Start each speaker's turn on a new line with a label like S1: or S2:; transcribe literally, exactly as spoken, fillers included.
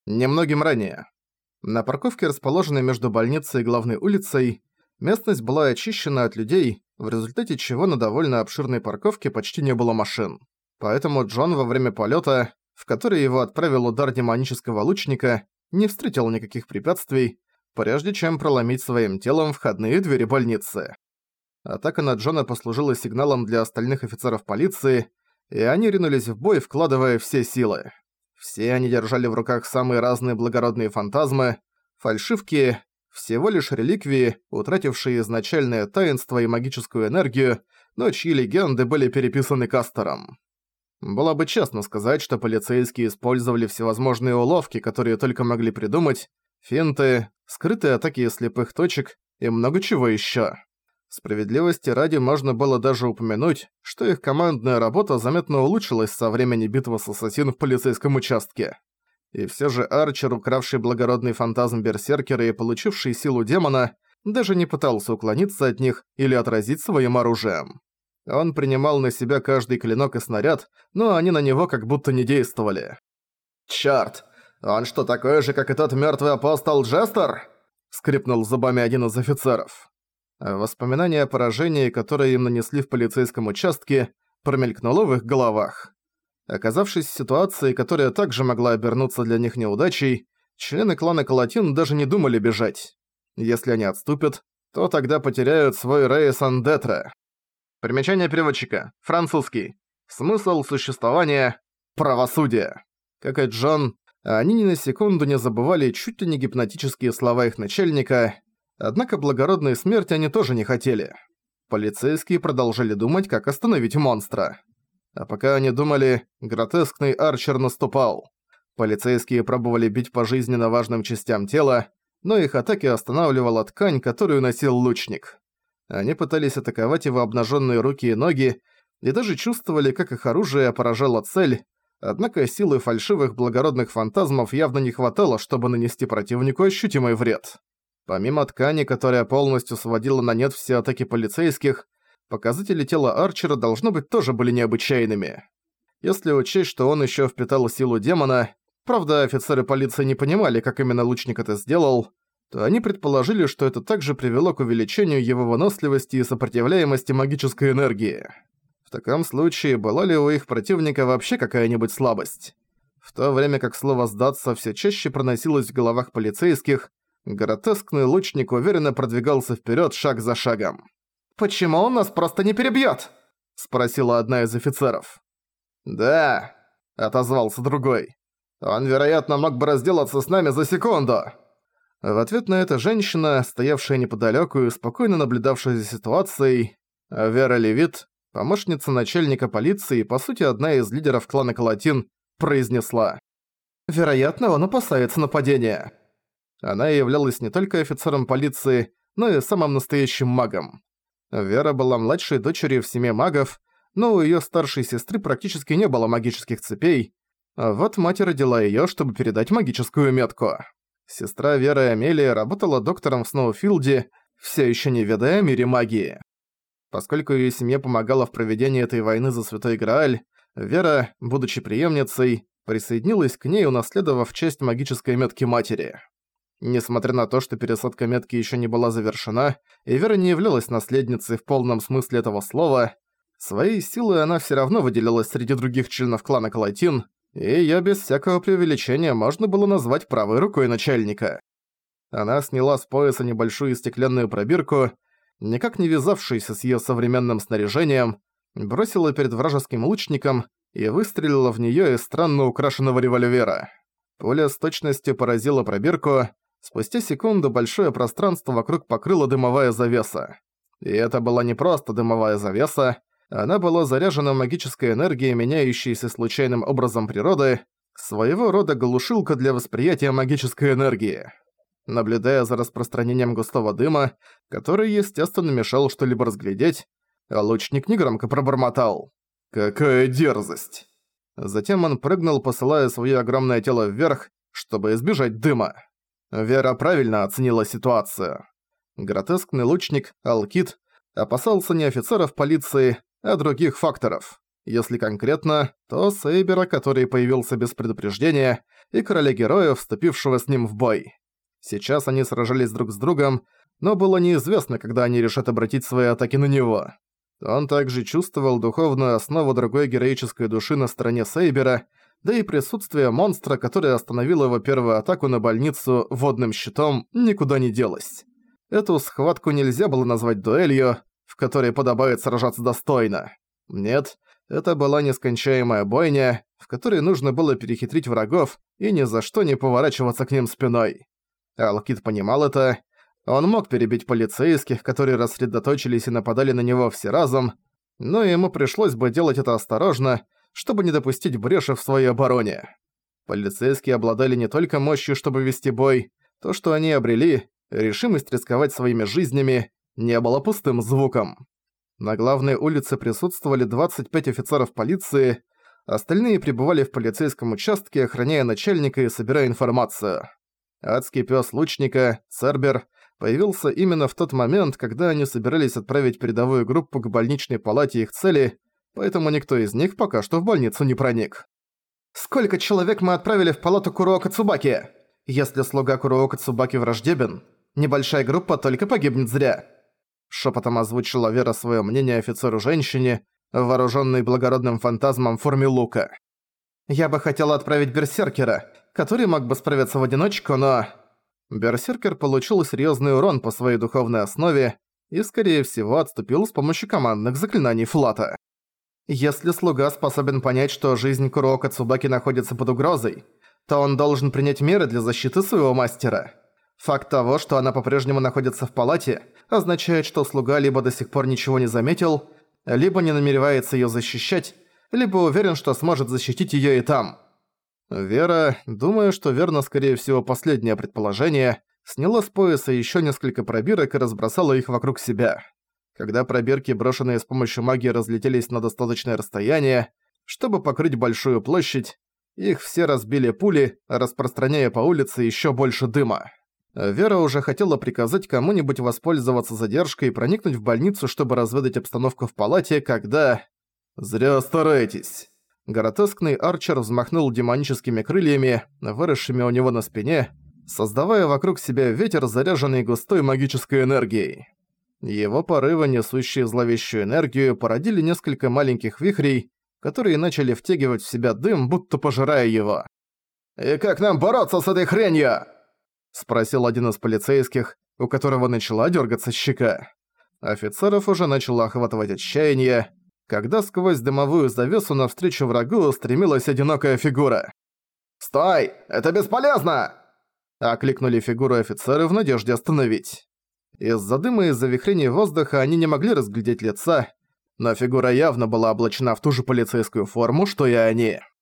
S1: Немногим ранее. На парковке, расположенной между больницей и главной улицей, местность была очищена от людей, в результате чего на довольно обширной парковке почти не было машин. Поэтому Джон во время полета, в который его отправил удар демонического лучника, не встретил никаких препятствий, прежде чем проломить своим телом входные двери больницы. Атака на Джона послужила сигналом для остальных офицеров полиции, и они ринулись в бой, вкладывая все силы. Все они держали в руках самые разные благородные фантазмы, фальшивки, всего лишь реликвии, утратившие изначальное таинство и магическую энергию, но чьи легенды были переписаны Кастером. Было бы честно сказать, что полицейские использовали всевозможные уловки, которые только могли придумать, финты, скрытые атаки из слепых точек и много чего ещё. Справедливости ради можно было даже упомянуть, что их командная работа заметно улучшилась со времени битвы с ассасином в полицейском участке. И всё же Арчер, укравший благородный фантазм Берсеркера и получивший силу демона, даже не пытался уклониться от них или отразить своим оружием. Он принимал на себя каждый клинок и снаряд, но они на него как будто не действовали. «Чёрт! Он что, такой же, как и тот мёртвый апостол Джестер?» — скрипнул зубами один из офицеров. Воспоминания о поражении, которое им нанесли в полицейском участке, промелькнуло в их головах. Оказавшись в ситуации, которая также могла обернуться для них неудачей, члены клана Калатин даже не думали бежать. Если они отступят, то тогда потеряют свой Рейс Андетра. Примечание переводчика. Французский. Смысл существования – правосудие. Как и Джон, они ни на секунду не забывали чуть ли не гипнотические слова их начальника. Однако благородной смерти они тоже не хотели. Полицейские продолжали думать, как остановить монстра. А пока они думали, гротескный Арчер наступал. Полицейские пробовали бить по жизненно важным частям тела, но их атаки останавливала ткань, которую носил лучник. Они пытались атаковать его обнаженные руки и ноги, и даже чувствовали, как их оружие поражало цель, однако силы фальшивых благородных фантазмов явно не хватало, чтобы нанести противнику ощутимый вред. Помимо ткани, которая полностью сводила на нет все атаки полицейских, показатели тела Арчера, должно быть, тоже были необычайными. Если учесть, что он ещё впитал силу демона, правда, офицеры полиции не понимали, как именно лучник это сделал, то они предположили, что это также привело к увеличению его выносливости и сопротивляемости магической энергии. В таком случае, была ли у их противника вообще какая-нибудь слабость? В то время как слово «сдаться» всё чаще проносилось в головах полицейских, гротескный лучник уверенно продвигался вперёд шаг за шагом. «Почему он нас просто не перебьёт?» – спросила одна из офицеров. «Да», – отозвался другой. «Он, вероятно, мог бы разделаться с нами за секунду». В ответ на это женщина, стоявшая неподалёку и спокойно наблюдавшая за ситуацией, Вера Левит, помощница начальника полиции и, по сути, одна из лидеров клана Калатин, произнесла: «Вероятно, он опасается нападения». Она являлась не только офицером полиции, но и самым настоящим магом. Вера была младшей дочерью в семье магов, но у её старшей сестры практически не было магических цепей, а вот мать родила её, чтобы передать магическую метку. Сестра Веры Амелия работала доктором в Сноуфилде, всё ещё не ведая о мире магии. Поскольку её семья помогала в проведении этой войны за Святой Грааль, Вера, будучи преемницей, присоединилась к ней, унаследовав часть магической метки матери. Несмотря на то, что пересадка метки ещё не была завершена, и Вера не являлась наследницей в полном смысле этого слова, своей силой она всё равно выделялась среди других членов клана Калатин, и её без всякого преувеличения можно было назвать правой рукой начальника. Она сняла с пояса небольшую стеклянную пробирку, никак не вязавшуюся с её современным снаряжением, бросила перед вражеским лучником и выстрелила в неё из странно украшенного револьвера. Пуля с точностью поразила пробирку. Спустя секунду большое пространство вокруг покрыла дымовая завеса. И это была не просто дымовая завеса, она была заряжена магической энергией, меняющейся случайным образом природы, своего рода глушилка для восприятия магической энергии. Наблюдая за распространением густого дыма, который, естественно, мешал что-либо разглядеть, лучник негромко пробормотал: «Какая дерзость!» Затем он прыгнул, посылая своё огромное тело вверх, чтобы избежать дыма. Вера правильно оценила ситуацию. Гротескный лучник, Алкид, опасался не офицеров полиции, а других факторов. Если конкретно, то Сейбера, который появился без предупреждения, и короля героев, вступившего с ним в бой. Сейчас они сражались друг с другом, но было неизвестно, когда они решат обратить свои атаки на него. Он также чувствовал духовную основу другой героической души на стороне Сейбера, да и присутствие монстра, который остановил его первую атаку на больницу водным щитом, никуда не делось. Эту схватку нельзя было назвать дуэлью, в которой подобает сражаться достойно. Нет, это была нескончаемая бойня, в которой нужно было перехитрить врагов и ни за что не поворачиваться к ним спиной. Алкид понимал это. Он мог перебить полицейских, которые рассредоточились и нападали на него все разом, но ему пришлось бы делать это осторожно, чтобы не допустить бреши в своей обороне. Полицейские обладали не только мощью, чтобы вести бой, то, что они обрели, решимость рисковать своими жизнями, не было пустым звуком. На главной улице присутствовали двадцать пять офицеров полиции, остальные пребывали в полицейском участке, охраняя начальника и собирая информацию. Адский пёс лучника, Цербер, появился именно в тот момент, когда они собирались отправить передовую группу к больничной палате их цели, поэтому никто из них пока что в больницу не проник. «Сколько человек мы отправили в палату Куроока Цубаки? Если слуга Куроока Цубаки враждебен, небольшая группа только погибнет зря». Шепотом озвучила Вера свое мнение офицеру-женщине, вооруженной благородным фантазмом в форме лука. «Я бы хотела отправить берсеркера, который мог бы справиться в одиночку, но...» Берсеркер получил серьезный урон по своей духовной основе и, скорее всего, отступил с помощью командных заклинаний Флата. Если слуга способен понять, что жизнь Куроока Цубаки находится под угрозой, то он должен принять меры для защиты своего мастера. Факт того, что она по-прежнему находится в палате, означает, что слуга либо до сих пор ничего не заметил, либо не намеревается её защищать, либо уверен, что сможет защитить её и там. Вера, думая, что верно, скорее всего, последнее предположение, сняла с пояса ещё несколько пробирок и разбросала их вокруг себя. Когда пробирки, брошенные с помощью магии, разлетелись на достаточное расстояние, чтобы покрыть большую площадь, их все разбили пули, распространяя по улице ещё больше дыма. Вера уже хотела приказать кому-нибудь воспользоваться задержкой и проникнуть в больницу, чтобы разведать обстановку в палате, когда... «Зря стараетесь». Гротескный Арчер взмахнул демоническими крыльями, выросшими у него на спине, создавая вокруг себя ветер, заряженный густой магической энергией. Его порывы, несущие зловещую энергию, породили несколько маленьких вихрей, которые начали втягивать в себя дым, будто пожирая его. «И как нам бороться с этой хренью?» — спросил один из полицейских, у которого начала дёргаться щека. Офицеров уже начало охватывать отчаяние, когда сквозь дымовую завесу навстречу врагу устремилась одинокая фигура. «Стой! Это бесполезно!» — окликнули фигуру офицеры в надежде остановить. Из-за дыма и завихрений воздуха они не могли разглядеть лица, но фигура явно была облачена в ту же полицейскую форму, что и они.